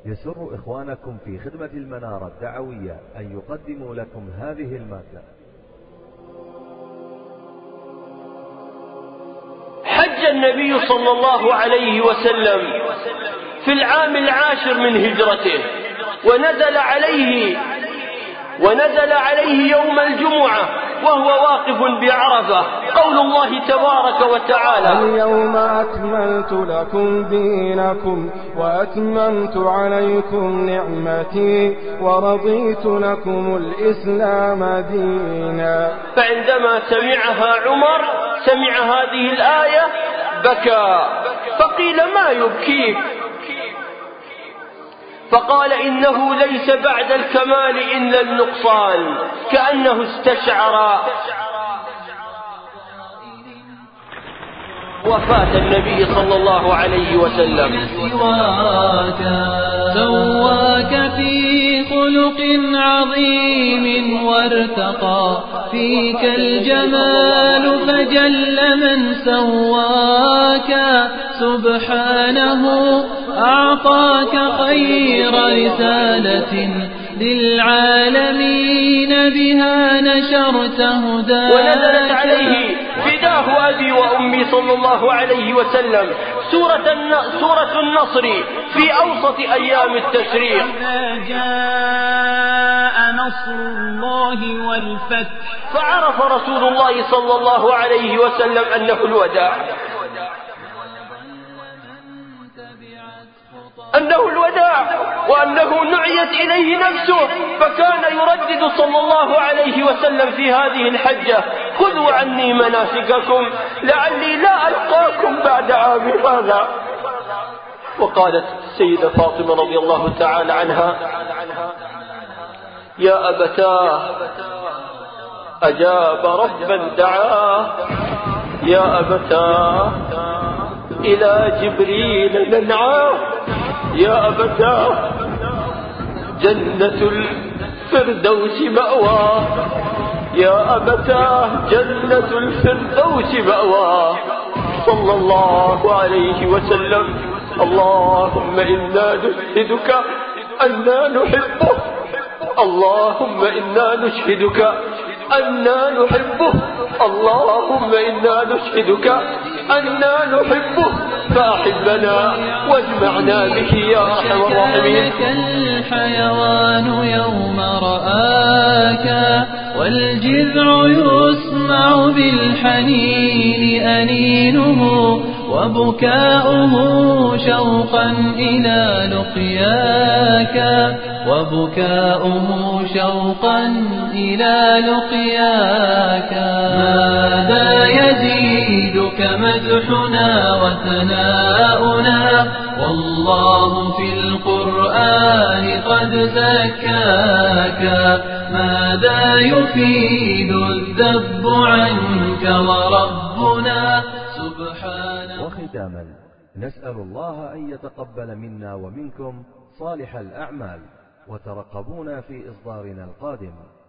يسر إخوانكم في خدمة المنارة الدعوية أن يقدموا لكم هذه المادة. حج النبي صلى الله عليه وسلم في العام 10 من هجرته، ونزل عليه يوم الجمعة وهو واقف بعرفة. قول الله تبارك وتعالى: اليوم أكملت لكم دينكم وأتممت عليكم نعمتي ورضيت لكم الإسلام دينا. فعندما سمعها عمر، سمع هذه الآية، بكى، فقيل: ما يبكيك؟ فقال: إنه ليس بعد الكمال إلا النقصان. كأنه استشعر وفاة النبي صلى الله عليه وسلم. سواك في خلق عظيم وارتقى فيك الجمال فجل من سواك. سبحانه أعطاك خير رسالة للعالمين بها نشرت هداك. ونزلت عليه فداه أبي وأمي صلى الله عليه وسلم سورة النصر في أوسط أيام التشريق. جاء نصر الله والفتح. فعرف رسول الله صلى الله عليه وسلم أنه الوداع، وأنه نعيت إليه نفسه. فكان يردد صلى الله عليه وسلم في هذه الحجة: خذوا عني مناسككم لعلي لا ألقاكم بعد عام هذا. وقالت السيدة فاطمة رضي الله تعالى عنها: يا أبتاه أجاب ربا دعاه، يا أبتاه إلى جبريل ننعاه، يا أبتاه جنة الفردوس مأواه، يا أبتاه جنة الفردوس مأواه. صلى الله عليه وسلم: اللهم إنا نشهدك أننا نحبه، اللهم إنا نشهدك أننا نحبه، اللهم إنا نشهدك أننا نحبه فأحبنا واجمعنا به يا أرحم الراحمين. الحيوان يوم رآك والجذع يسمع بالحنين أنينه وبكاؤه شوقا إلى لقياك، وبكاؤه شوقا إلى لقياك. ماذا يزيدك مدحنا وثناؤنا والله في القرآن قد زكاك. ماذا يفيد الذب عنك وربنا سبحانه. وختاما نسأل الله أن يتقبل منا ومنكم صالح الأعمال، وترقبونا في إصدارنا القادم.